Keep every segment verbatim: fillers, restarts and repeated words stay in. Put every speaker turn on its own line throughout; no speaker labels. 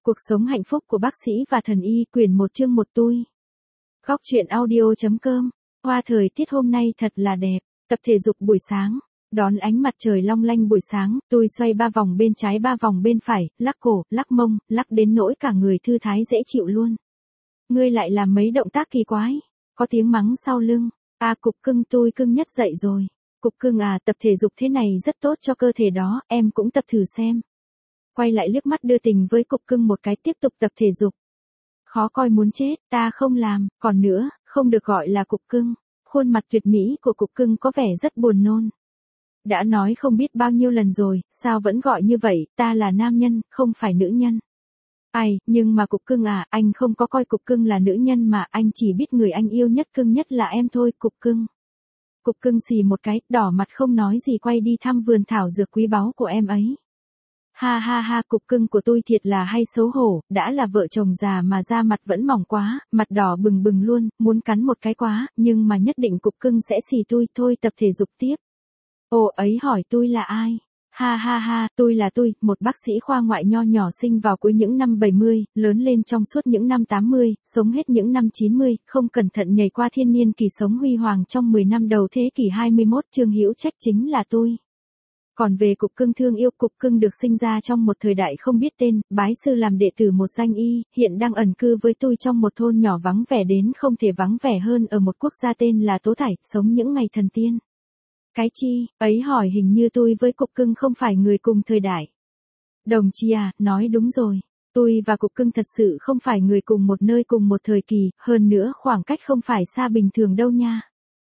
Cuộc sống hạnh phúc của bác sĩ và thần y, quyển một chương một tôi. Góc truyện audio.com. Hoa thời tiết hôm nay thật là đẹp, tập thể dục buổi sáng, đón ánh mặt trời long lanh buổi sáng, tôi xoay ba vòng bên trái ba vòng bên phải, lắc cổ, lắc mông, lắc đến nỗi cả người thư thái dễ chịu luôn. Ngươi lại làm mấy động tác kỳ quái, có tiếng mắng sau lưng, à cục cưng tôi cưng nhất dậy rồi, cục cưng à tập thể dục thế này rất tốt cho cơ thể đó, em cũng tập thử xem. Quay lại liếc mắt đưa tình với cục cưng một cái tiếp tục tập thể dục. Khó coi muốn chết, ta không làm, còn nữa, không được gọi là cục cưng. Khuôn mặt tuyệt mỹ của cục cưng có vẻ rất buồn nôn. Đã nói không biết bao nhiêu lần rồi, sao vẫn gọi như vậy, ta là nam nhân, không phải nữ nhân. Ai, nhưng mà cục cưng à, anh không có coi cục cưng là nữ nhân mà anh chỉ biết người anh yêu nhất cưng nhất là em thôi, cục cưng. Cục cưng xì một cái, đỏ mặt không nói gì quay đi thăm vườn thảo dược quý báu của em ấy. Ha ha ha, cục cưng của tôi thiệt là hay xấu hổ, đã là vợ chồng già mà da mặt vẫn mỏng quá, mặt đỏ bừng bừng luôn, muốn cắn một cái quá, nhưng mà nhất định cục cưng sẽ xì tôi, thôi tập thể dục tiếp. Ồ ấy hỏi tôi là ai? Ha ha ha, tôi là tôi, một bác sĩ khoa ngoại nho nhỏ sinh vào cuối những năm bảy mươi, lớn lên trong suốt những năm tám mươi, sống hết những năm chín mươi, không cẩn thận nhảy qua thiên niên kỳ sống huy hoàng trong mười năm đầu thế kỷ hai mươi mốt, Trương Hữu Trách chính là tôi. Còn về cục cưng thương yêu, cục cưng được sinh ra trong một thời đại không biết tên, bái sư làm đệ tử một danh y, hiện đang ẩn cư với tôi trong một thôn nhỏ vắng vẻ đến không thể vắng vẻ hơn ở một quốc gia tên là Tố Thải, sống những ngày thần tiên. Cái chi, ấy hỏi hình như tôi với cục cưng không phải người cùng thời đại. Đồng chí à, nói đúng rồi. Tôi và cục cưng thật sự không phải người cùng một nơi cùng một thời kỳ, hơn nữa khoảng cách không phải xa bình thường đâu nha.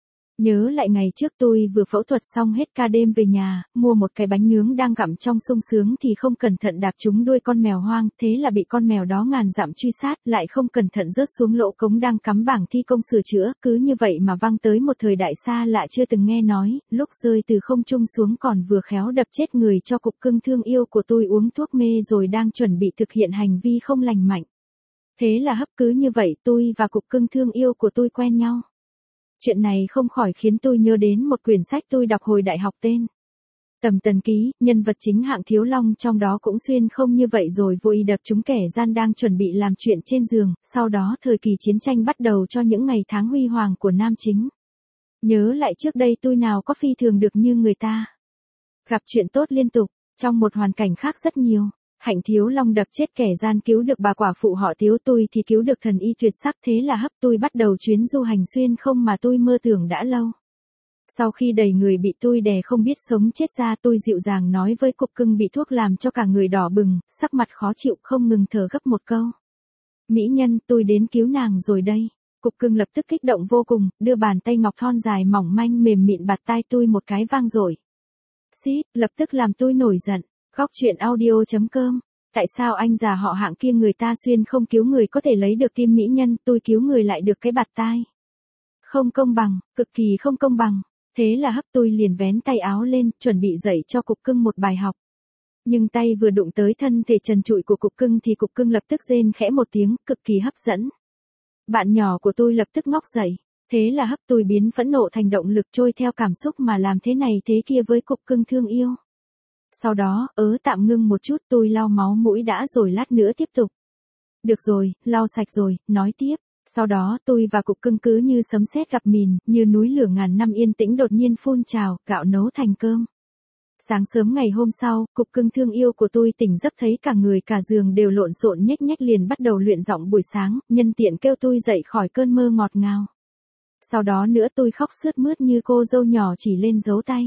Nhớ lại ngày trước tôi vừa phẫu thuật xong hết ca đêm về nhà, mua một cái bánh nướng đang gặm trong sung sướng thì không cẩn thận đạp trúng đuôi con mèo hoang, thế là bị con mèo đó ngàn dặm truy sát, lại không cẩn thận rớt xuống lỗ cống đang cắm bảng thi công sửa chữa, cứ như vậy mà văng tới một thời đại xa lạ chưa từng nghe nói, lúc rơi từ không trung xuống còn vừa khéo đập chết người cho cục cưng thương yêu của tôi uống thuốc mê rồi đang chuẩn bị thực hiện hành vi không lành mạnh. Thế là hấp cứ như vậy tôi và cục cưng thương yêu của tôi quen nhau. Chuyện này không khỏi khiến tôi nhớ đến một quyển sách tôi đọc hồi đại học tên Tầm Tần Ký, nhân vật chính Hạng Thiếu Long trong đó cũng xuyên không như vậy rồi vô ý đập trúng kẻ gian đang chuẩn bị làm chuyện trên giường, sau đó thời kỳ chiến tranh bắt đầu cho những ngày tháng huy hoàng của nam chính. Nhớ lại trước đây tôi nào có phi thường được như người ta. Gặp chuyện tốt liên tục, trong một hoàn cảnh khác rất nhiều. Hạnh Thiếu Long đập chết kẻ gian cứu được bà quả phụ họ Tiếu, tôi thì cứu được thần y tuyệt sắc, thế là hấp tôi bắt đầu chuyến du hành xuyên không mà tôi mơ tưởng đã lâu. Sau khi đầy người bị tôi đè không biết sống chết ra, tôi dịu dàng nói với cục cưng bị thuốc làm cho cả người đỏ bừng, sắc mặt khó chịu không ngừng thở gấp một câu. Mỹ nhân, tôi đến cứu nàng rồi đây. Cục cưng lập tức kích động vô cùng, đưa bàn tay ngọc thon dài mỏng manh mềm mịn bạt tai tôi một cái vang dội. Xít, lập tức làm tôi nổi giận. Góc truyện audio.com. Tại sao anh già họ Hạng kia người ta xuyên không cứu người có thể lấy được tim mỹ nhân, tôi cứu người lại được cái bạt tai. Không công bằng, cực kỳ không công bằng. Thế là hấp tôi liền vén tay áo lên, chuẩn bị dạy cho cục cưng một bài học. Nhưng tay vừa đụng tới thân thể trần trụi của cục cưng thì cục cưng lập tức rên khẽ một tiếng, cực kỳ hấp dẫn. Bạn nhỏ của tôi lập tức ngóc dậy. Thế là hấp tôi biến phẫn nộ thành động lực trôi theo cảm xúc mà làm thế này thế kia với cục cưng thương yêu. Sau đó, ớ tạm ngưng một chút, tôi lau máu mũi đã rồi lát nữa tiếp tục. Được rồi, lau sạch rồi, nói tiếp. Sau đó tôi và cục cưng cứ như sấm sét gặp mìn, như núi lửa ngàn năm yên tĩnh đột nhiên phun trào, gạo nấu thành cơm. Sáng sớm ngày hôm sau, cục cưng thương yêu của tôi tỉnh giấc thấy cả người cả giường đều lộn xộn nhếch nhếch liền bắt đầu luyện giọng buổi sáng, nhân tiện kêu tôi dậy khỏi cơn mơ ngọt ngào. Sau đó nữa tôi khóc sướt mướt như cô dâu nhỏ chỉ lên dấu tay.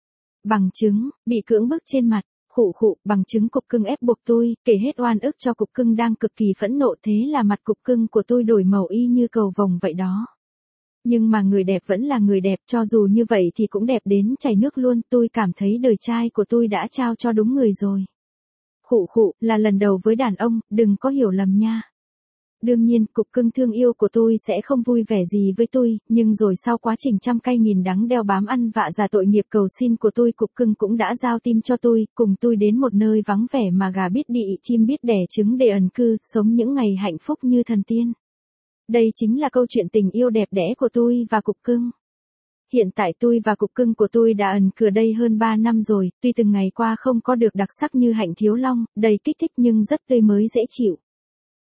Bằng chứng, bị cưỡng bức trên mặt, khụ khụ, bằng chứng cục cưng ép buộc tôi, kể hết oan ức cho cục cưng đang cực kỳ phẫn nộ, thế là mặt cục cưng của tôi đổi màu y như cầu vồng vậy đó. Nhưng mà người đẹp vẫn là người đẹp, cho dù như vậy thì cũng đẹp đến chảy nước luôn, tôi cảm thấy đời trai của tôi đã trao cho đúng người rồi. Khụ khụ, là lần đầu với đàn ông, đừng có hiểu lầm nha. Đương nhiên, cục cưng thương yêu của tôi sẽ không vui vẻ gì với tôi, nhưng rồi sau quá trình trăm cay nghìn đắng đeo bám ăn vạ già tội nghiệp cầu xin của tôi, cục cưng cũng đã giao tim cho tôi, cùng tôi đến một nơi vắng vẻ mà gà biết đị chim biết đẻ trứng để ẩn cư, sống những ngày hạnh phúc như thần tiên. Đây chính là câu chuyện tình yêu đẹp đẽ của tôi và cục cưng. Hiện tại tôi và cục cưng của tôi đã ẩn cư đây hơn ba năm rồi, tuy từng ngày qua không có được đặc sắc như Hạnh Thiếu Long, đầy kích thích nhưng rất tươi mới dễ chịu.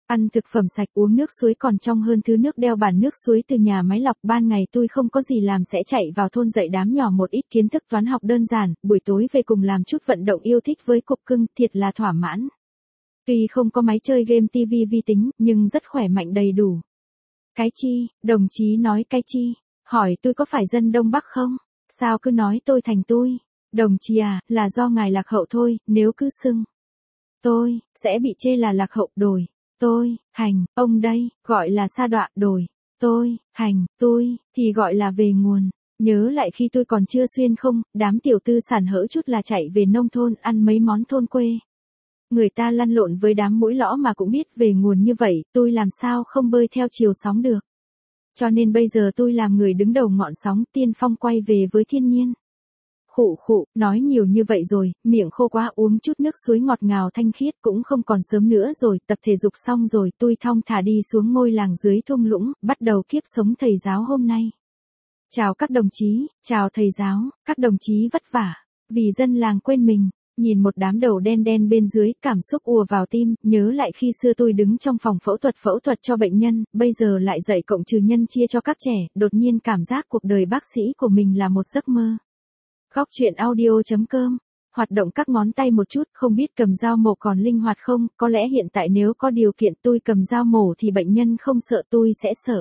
Ăn thực phẩm sạch, uống nước suối còn trong hơn thứ nước đeo bản nước suối từ nhà máy lọc. Ban ngày tôi không có gì làm sẽ chạy vào thôn dạy đám nhỏ một ít kiến thức toán học đơn giản, buổi tối về cùng làm chút vận động yêu thích với cục cưng, thiệt là thỏa mãn. Tuy không có máy chơi game tivi vi tính, nhưng rất khỏe mạnh đầy đủ. Cái chi, đồng chí nói cái chi, hỏi tôi có phải dân Đông Bắc không? Sao cứ nói tôi thành tôi? Đồng chí à, là do ngài lạc hậu thôi, nếu cứ xưng tôi, sẽ bị chê là lạc hậu. Đổi, tôi, hành, ông đây, gọi là sa đọa. Đổi, tôi, hành, tôi, thì gọi là về nguồn. Nhớ lại khi tôi còn chưa xuyên không, đám tiểu tư sản hỡ chút là chạy về nông thôn ăn mấy món thôn quê. Người ta lăn lộn với đám mũi lõ mà cũng biết về nguồn như vậy, tôi làm sao không bơi theo chiều sóng được. Cho nên bây giờ tôi làm người đứng đầu ngọn sóng, tiên phong quay về với thiên nhiên. Khụ khụ, nói nhiều như vậy rồi, miệng khô quá, uống chút nước suối ngọt ngào thanh khiết. Cũng không còn sớm nữa rồi, tập thể dục xong rồi, tôi thong thả đi xuống ngôi làng dưới thung lũng, bắt đầu kiếp sống thầy giáo hôm nay. Chào các đồng chí, chào thầy giáo, các đồng chí vất vả, vì dân làng quên mình. Nhìn một đám đầu đen đen bên dưới, cảm xúc ùa vào tim, nhớ lại khi xưa tôi đứng trong phòng phẫu thuật phẫu thuật cho bệnh nhân, bây giờ lại dạy cộng trừ nhân chia cho các trẻ, đột nhiên cảm giác cuộc đời bác sĩ của mình là một giấc mơ. Góc truyện audio.com. Hoạt động các ngón tay một chút, không biết cầm dao mổ còn linh hoạt không, có lẽ hiện tại nếu có điều kiện tôi cầm dao mổ thì bệnh nhân không sợ, tôi sẽ sợ.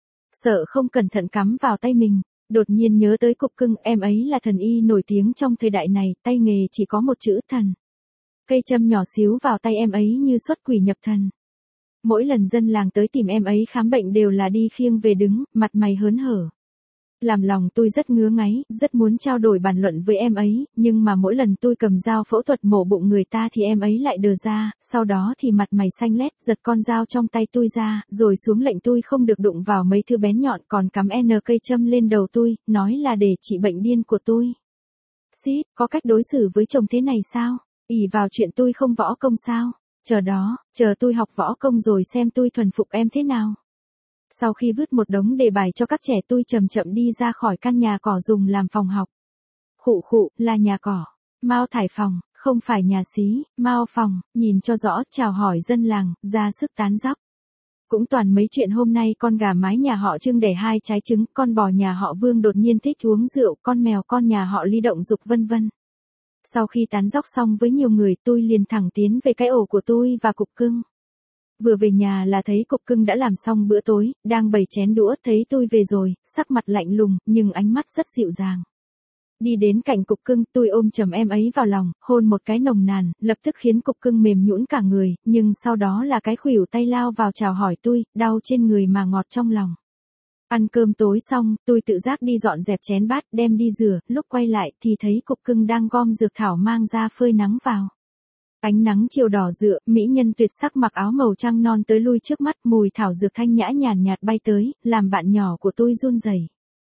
Sợ không cẩn thận cắm vào tay mình. Đột nhiên nhớ tới cục cưng, em ấy là thần y nổi tiếng trong thời đại này, tay nghề chỉ có một chữ thần. Cây châm nhỏ xíu vào tay em ấy như xuất quỷ nhập thần. Mỗi lần dân làng tới tìm em ấy khám bệnh đều là đi khiêng về đứng, mặt mày hớn hở. Làm lòng tôi rất ngứa ngáy, rất muốn trao đổi bàn luận với em ấy, nhưng mà mỗi lần tôi cầm dao phẫu thuật mổ bụng người ta thì em ấy lại đờ ra, sau đó thì mặt mày xanh lét, giật con dao trong tay tôi ra, rồi xuống lệnh tôi không được đụng vào mấy thứ bén nhọn, còn cắm N cây châm lên đầu tôi, nói là để trị bệnh điên của tôi. Xít, có cách đối xử với chồng thế này sao? Ỷ vào chuyện tôi không võ công sao? Chờ đó, chờ tôi học võ công rồi xem tôi thuần phục em thế nào. Sau khi vứt một đống đề bài cho các trẻ, tôi chậm chậm đi ra khỏi căn nhà cỏ dùng làm phòng học. Khụ khụ, là nhà cỏ. Mao thải phòng, không phải nhà xí, Mao phòng, nhìn cho rõ, chào hỏi dân làng, ra sức tán dóc. Cũng toàn mấy chuyện hôm nay, con gà mái nhà họ Trương đẻ hai trái trứng, con bò nhà họ Vương đột nhiên thích uống rượu, con mèo con nhà họ Ly động dục vân vân. Sau khi tán dóc xong với nhiều người, tôi liền thẳng tiến về cái ổ của tôi và cục cưng. Vừa về nhà là thấy cục cưng đã làm xong bữa tối, đang bày chén đũa, thấy tôi về rồi, sắc mặt lạnh lùng, nhưng ánh mắt rất dịu dàng. Đi đến cạnh cục cưng, tôi ôm chầm em ấy vào lòng, hôn một cái nồng nàn, lập tức khiến cục cưng mềm nhũn cả người, nhưng sau đó là cái khuỷu tay lao vào chào hỏi tôi, đau trên người mà ngọt trong lòng. Ăn cơm tối xong, tôi tự giác đi dọn dẹp chén bát, đem đi rửa, lúc quay lại thì thấy cục cưng đang gom dược thảo mang ra phơi nắng vào. Ánh nắng chiều đỏ rựa, mỹ nhân tuyệt sắc mặc áo màu trăng non tới lui trước mắt, mùi thảo dược thanh nhã nhàn nhạt bay tới, làm bạn nhỏ của tôi run rẩy.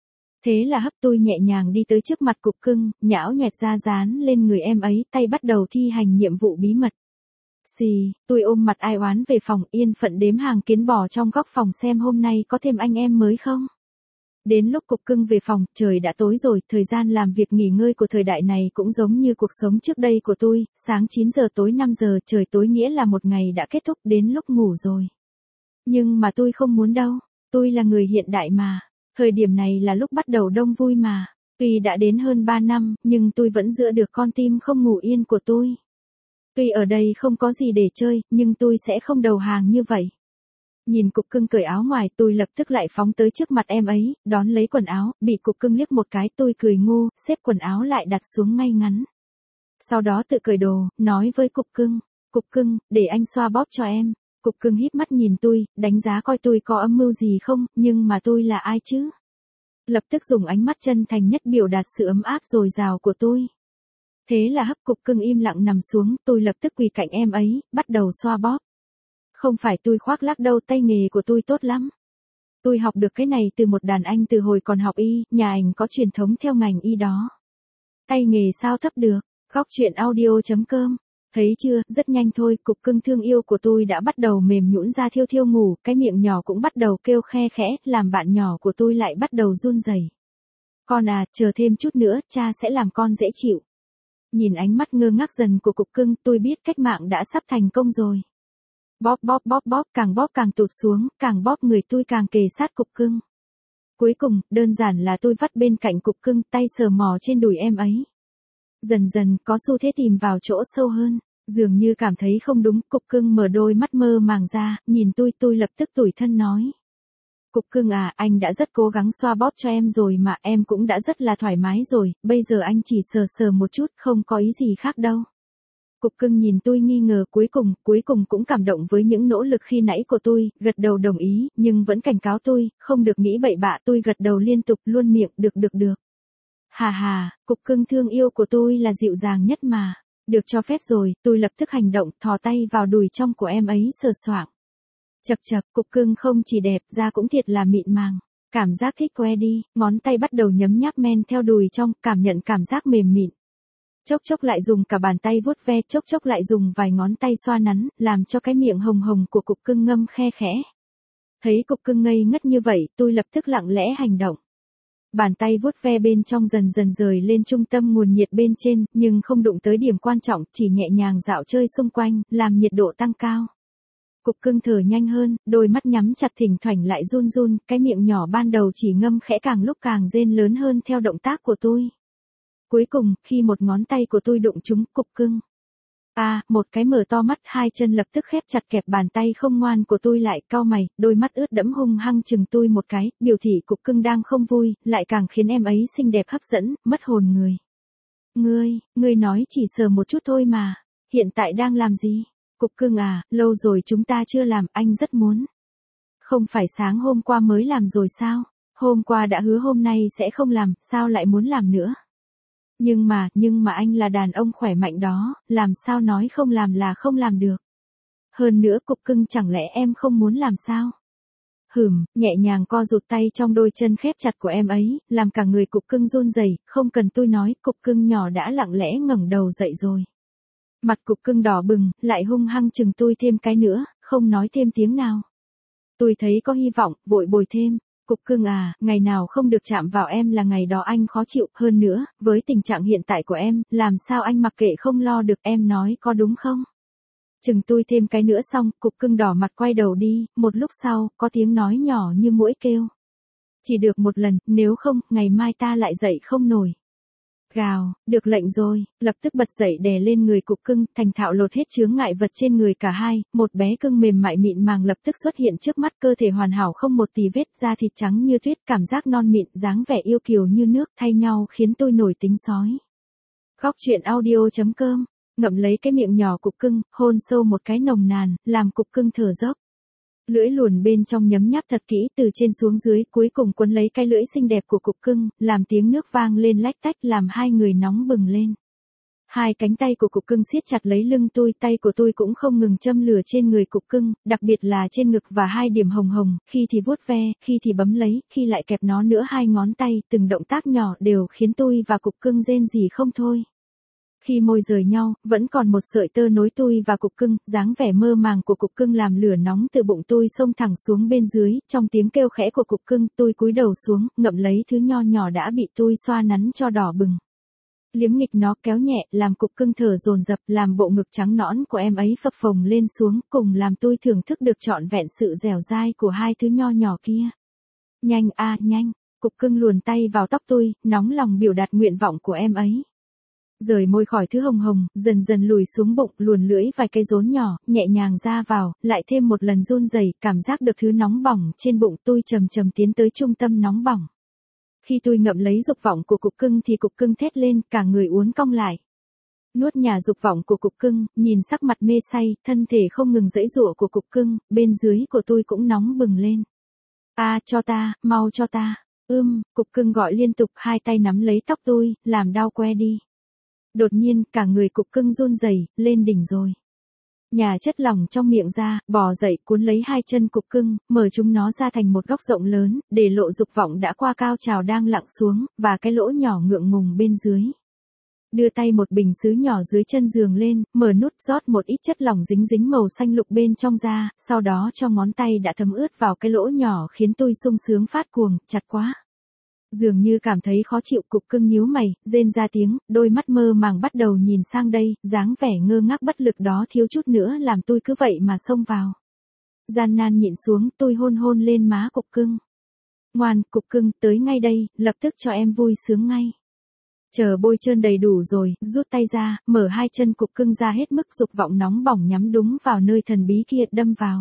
Thế là hấp tôi nhẹ nhàng đi tới trước mặt cục cưng, nhão nhoẹt ra dán lên người em ấy, tay bắt đầu thi hành nhiệm vụ bí mật. Xì, tôi ôm mặt ai oán về phòng, yên phận đếm hàng kiến bò trong góc phòng xem hôm nay có thêm anh em mới không. Đến lúc cục cưng về phòng, trời đã tối rồi, thời gian làm việc nghỉ ngơi của thời đại này cũng giống như cuộc sống trước đây của tôi, sáng chín giờ tối năm giờ, trời tối nghĩa là một ngày đã kết thúc, đến lúc ngủ rồi. Nhưng mà tôi không muốn đâu, tôi là người hiện đại mà, thời điểm này là lúc bắt đầu đông vui mà, tuy đã đến hơn ba năm, nhưng tôi vẫn giữ được con tim không ngủ yên của tôi. Tuy ở đây không có gì để chơi, nhưng tôi sẽ không đầu hàng như vậy. Nhìn cục cưng cởi áo ngoài, tôi lập tức lại phóng tới trước mặt em ấy, đón lấy quần áo, bị cục cưng liếc một cái, tôi cười ngu, xếp quần áo lại đặt xuống ngay ngắn. Sau đó tự cởi đồ, nói với cục cưng, cục cưng, để anh xoa bóp cho em. Cục cưng híp mắt nhìn tôi, đánh giá coi tôi có âm mưu gì không, nhưng mà tôi là ai chứ? Lập tức dùng ánh mắt chân thành nhất biểu đạt sự ấm áp dồi dào của tôi. Thế là hấp cục cưng im lặng nằm xuống, tôi lập tức quỳ cạnh em ấy, bắt đầu xoa bóp. Không phải tôi khoác lác đâu, tay nghề của tôi tốt lắm. Tôi học được cái này từ một đàn anh từ hồi còn học y, nhà ảnh có truyền thống theo ngành y đó. Tay nghề sao thấp được, góc truyện audio.com. Thấy chưa, rất nhanh thôi, cục cưng thương yêu của tôi đã bắt đầu mềm nhũn ra thiêu thiêu ngủ, cái miệng nhỏ cũng bắt đầu kêu khe khẽ, làm bạn nhỏ của tôi lại bắt đầu run rẩy. Con à, chờ thêm chút nữa, cha sẽ làm con dễ chịu. Nhìn ánh mắt ngơ ngác dần của cục cưng, tôi biết cách mạng đã sắp thành công rồi. Bóp bóp bóp bóp, càng bóp càng tụt xuống, càng bóp người tôi càng kề sát cục cưng. Cuối cùng, đơn giản là tôi vắt bên cạnh cục cưng, tay sờ mò trên đùi em ấy. Dần dần, có xu thế tìm vào chỗ sâu hơn, dường như cảm thấy không đúng, cục cưng mở đôi mắt mơ màng ra, nhìn tôi, tôi lập tức tủi thân nói. Cục cưng à, anh đã rất cố gắng xoa bóp cho em rồi mà, em cũng đã rất là thoải mái rồi, bây giờ anh chỉ sờ sờ một chút, không có ý gì khác đâu. Cục cưng nhìn tôi nghi ngờ, cuối cùng, cuối cùng cũng cảm động với những nỗ lực khi nãy của tôi, gật đầu đồng ý, nhưng vẫn cảnh cáo tôi, không được nghĩ bậy bạ, tôi gật đầu liên tục, luôn miệng, được được được. Hà hà, cục cưng thương yêu của tôi là dịu dàng nhất mà. Được cho phép rồi, tôi lập tức hành động, thò tay vào đùi trong của em ấy sờ soạng. Chật chật, cục cưng không chỉ đẹp, da cũng thiệt là mịn màng. Cảm giác thích que đi, ngón tay bắt đầu nhấm nháp men theo đùi trong, cảm nhận cảm giác mềm mịn. Chốc chốc lại dùng cả bàn tay vuốt ve, chốc chốc lại dùng vài ngón tay xoa nắn, làm cho cái miệng hồng hồng của cục cưng ngâm khe khẽ. Thấy cục cưng ngây ngất như vậy, tôi lập tức lặng lẽ hành động. Bàn tay vuốt ve bên trong dần dần rời lên trung tâm nguồn nhiệt bên trên, nhưng không đụng tới điểm quan trọng, chỉ nhẹ nhàng dạo chơi xung quanh, làm nhiệt độ tăng cao. Cục cưng thở nhanh hơn, đôi mắt nhắm chặt thỉnh thoảng lại run run, cái miệng nhỏ ban đầu chỉ ngâm khẽ càng lúc càng rên lớn hơn theo động tác của tôi. Cuối cùng, khi một ngón tay của tôi đụng trúng cục cưng. À, một cái mở to mắt, hai chân lập tức khép chặt kẹp bàn tay không ngoan của tôi lại, cau mày, đôi mắt ướt đẫm hung hăng chừng tôi một cái, biểu thị cục cưng đang không vui, lại càng khiến em ấy xinh đẹp hấp dẫn, mất hồn người. Ngươi, ngươi nói chỉ sờ một chút thôi mà, hiện tại đang làm gì? Cục cưng à, lâu rồi chúng ta chưa làm, anh rất muốn. Không phải sáng hôm qua mới làm rồi sao? Hôm qua đã hứa hôm nay sẽ không làm, sao lại muốn làm nữa? Nhưng mà, nhưng mà anh là đàn ông khỏe mạnh đó, làm sao nói không làm là không làm được. Hơn nữa cục cưng chẳng lẽ em không muốn làm sao? Hửm, nhẹ nhàng co rụt tay trong đôi chân khép chặt của em ấy, làm cả người cục cưng run rẩy, không cần tôi nói, cục cưng nhỏ đã lặng lẽ ngẩng đầu dậy rồi. Mặt cục cưng đỏ bừng, lại hung hăng chừng tôi thêm cái nữa, không nói thêm tiếng nào. Tôi thấy có hy vọng, vội bồi thêm. Cục cưng à, ngày nào không được chạm vào em là ngày đó anh khó chịu, hơn nữa, với tình trạng hiện tại của em, làm sao anh mặc kệ không lo được, em nói có đúng không? Chừng tôi thêm cái nữa xong, cục cưng đỏ mặt quay đầu đi, một lúc sau, có tiếng nói nhỏ như muỗi kêu. Chỉ được một lần, nếu không, ngày mai ta lại dậy không nổi. Gào, được lệnh rồi, lập tức bật dậy đè lên người cục cưng, thành thạo lột hết chướng ngại vật trên người cả hai, một bé cưng mềm mại mịn màng lập tức xuất hiện trước mắt, cơ thể hoàn hảo không một tì vết, da thịt trắng như tuyết, cảm giác non mịn, dáng vẻ yêu kiều như nước, thay nhau khiến tôi nổi tính sói. Góc truyện audio chấm com, ngậm lấy cái miệng nhỏ cục cưng, hôn sâu một cái nồng nàn, làm cục cưng thở dốc. Lưỡi luồn bên trong nhấm nháp thật kỹ từ trên xuống dưới, cuối cùng quấn lấy cái lưỡi xinh đẹp của cục cưng, làm tiếng nước vang lên lách tách, làm hai người nóng bừng lên. Hai cánh tay của cục cưng siết chặt lấy lưng tôi, tay của tôi cũng không ngừng châm lửa trên người cục cưng, đặc biệt là trên ngực và hai điểm hồng hồng, khi thì vuốt ve, khi thì bấm lấy, khi lại kẹp nó nữa, hai ngón tay, từng động tác nhỏ đều khiến tôi và cục cưng rên rỉ không thôi. Khi môi rời nhau, vẫn còn một sợi tơ nối tôi và cục cưng, dáng vẻ mơ màng của cục cưng làm lửa nóng từ bụng tôi xông thẳng xuống bên dưới, trong tiếng kêu khẽ của cục cưng, tôi cúi đầu xuống, ngậm lấy thứ nho nhỏ đã bị tôi xoa nắn cho đỏ bừng. Liếm nghịch nó, kéo nhẹ, làm cục cưng thở dồn dập, làm bộ ngực trắng nõn của em ấy phập phồng lên xuống, cùng làm tôi thưởng thức được trọn vẹn sự dẻo dai của hai thứ nho nhỏ kia. Nhanh a, à, nhanh, cục cưng luồn tay vào tóc tôi, nóng lòng biểu đạt nguyện vọng của em ấy. Rời môi khỏi thứ hồng hồng, dần dần lùi xuống bụng, luồn lưỡi vài cây rốn nhỏ, nhẹ nhàng ra vào, lại thêm một lần run rẩy, cảm giác được thứ nóng bỏng trên bụng tôi chầm chầm tiến tới trung tâm nóng bỏng. Khi tôi ngậm lấy dục vọng của cục cưng thì cục cưng thét lên, cả người uốn cong lại. Nuốt nhà dục vọng của cục cưng, nhìn sắc mặt mê say, thân thể không ngừng giãy giụa của cục cưng, bên dưới của tôi cũng nóng bừng lên. A, à, cho ta, mau cho ta. Ưm, cục cưng gọi liên tục, hai tay nắm lấy tóc tôi, làm đau que đi. Đột nhiên, cả người cục cưng run rẩy, lên đỉnh rồi. Nhà chất lỏng trong miệng ra, bò dậy, cuốn lấy hai chân cục cưng, mở chúng nó ra thành một góc rộng lớn, để lộ dục vọng đã qua cao trào đang lặng xuống, và cái lỗ nhỏ ngượng ngùng bên dưới. Đưa tay một bình sứ nhỏ dưới chân giường lên, mở nút, rót một ít chất lỏng dính dính màu xanh lục bên trong ra, sau đó cho ngón tay đã thấm ướt vào cái lỗ nhỏ khiến tôi sung sướng phát cuồng, chặt quá. Dường như cảm thấy khó chịu, cục cưng nhíu mày, rên ra tiếng, đôi mắt mơ màng bắt đầu nhìn sang đây, dáng vẻ ngơ ngác bất lực đó thiếu chút nữa làm tôi cứ vậy mà xông vào. Gian nan nhịn xuống, tôi hôn hôn lên má cục cưng. Ngoan, cục cưng, tới ngay đây, lập tức cho em vui sướng ngay. Chờ bôi trơn đầy đủ rồi, rút tay ra, mở hai chân cục cưng ra hết mức, dục vọng nóng bỏng nhắm đúng vào nơi thần bí kia đâm vào.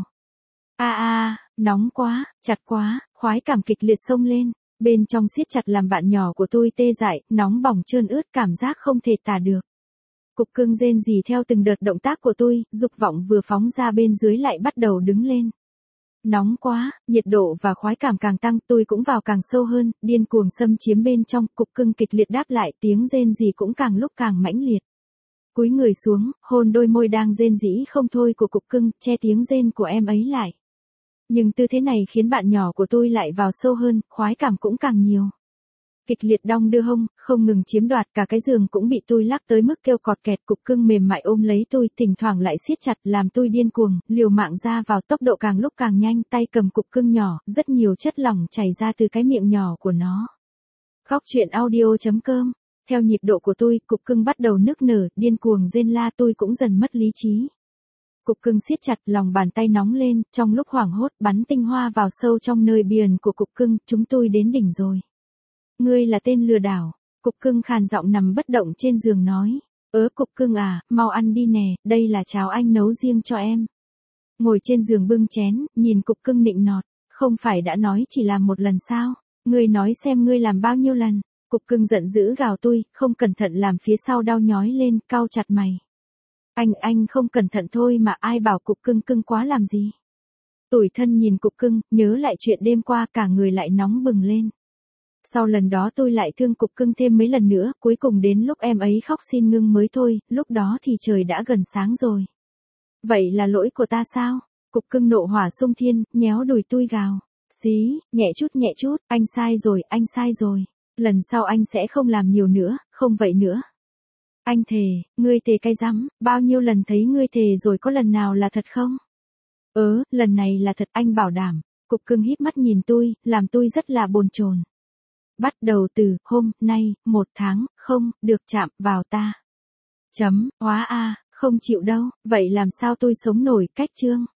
A a, nóng quá, chặt quá, khoái cảm kịch liệt xông lên, bên trong siết chặt làm bạn nhỏ của tôi tê dại, nóng bỏng trơn ướt, cảm giác không thể tả được. Cục cưng rên rỉ theo từng đợt động tác của tôi, dục vọng vừa phóng ra bên dưới lại bắt đầu đứng lên. Nóng quá, nhiệt độ và khoái cảm càng tăng, tôi cũng vào càng sâu hơn, điên cuồng xâm chiếm bên trong, cục cưng kịch liệt đáp lại, tiếng rên rỉ cũng càng lúc càng mãnh liệt. Cúi người xuống, hôn đôi môi đang rên rỉ không thôi của cục cưng, che tiếng rên của em ấy lại. Nhưng tư thế này khiến bạn nhỏ của tôi lại vào sâu hơn, khoái cảm cũng càng nhiều. Kịch liệt đong đưa hông, không ngừng chiếm đoạt, cả cái giường cũng bị tôi lắc tới mức kêu cọt kẹt, cục cưng mềm mại ôm lấy tôi, thỉnh thoảng lại siết chặt, làm tôi điên cuồng, liều mạng ra vào, tốc độ càng lúc càng nhanh, tay cầm cục cưng nhỏ, rất nhiều chất lỏng chảy ra từ cái miệng nhỏ của nó. Khóc chuyện audio chấm com. Theo nhịp độ của tôi, cục cưng bắt đầu nức nở, điên cuồng rên la, tôi cũng dần mất lý trí. Cục cưng siết chặt, lòng bàn tay nóng lên, trong lúc hoảng hốt, bắn tinh hoa vào sâu trong nơi biển của cục cưng, chúng tôi đến đỉnh rồi. Ngươi là tên lừa đảo, cục cưng khàn giọng nằm bất động trên giường nói. Ớ cục cưng à, mau ăn đi nè, đây là cháo anh nấu riêng cho em. Ngồi trên giường bưng chén, nhìn cục cưng nịnh nọt, không phải đã nói chỉ làm một lần sao, ngươi nói xem ngươi làm bao nhiêu lần. Cục cưng giận dữ gào tôi, không cẩn thận làm phía sau đau nhói lên, cau chặt mày. Anh, anh không cẩn thận thôi mà, ai bảo cục cưng cưng quá làm gì. Tủi thân nhìn cục cưng, nhớ lại chuyện đêm qua, cả người lại nóng bừng lên. Sau lần đó tôi lại thương cục cưng thêm mấy lần nữa, cuối cùng đến lúc em ấy khóc xin ngưng mới thôi, lúc đó thì trời đã gần sáng rồi. Vậy là lỗi của ta sao? Cục cưng nộ hỏa xung thiên, nhéo đùi tôi gào. Xí, nhẹ chút nhẹ chút, anh sai rồi, anh sai rồi. Lần sau anh sẽ không làm nhiều nữa, không vậy nữa. Anh thề, ngươi thề cái rắm, bao nhiêu lần thấy ngươi thề rồi có lần nào là thật không? Ớ, lần này là thật, anh bảo đảm. Cục cưng híp mắt nhìn tôi, làm tôi rất là bồn chồn. Bắt đầu từ, hôm, nay, một tháng, không, được chạm vào ta. Chấm, hóa a, không chịu đâu, vậy làm sao tôi sống nổi, cách chương.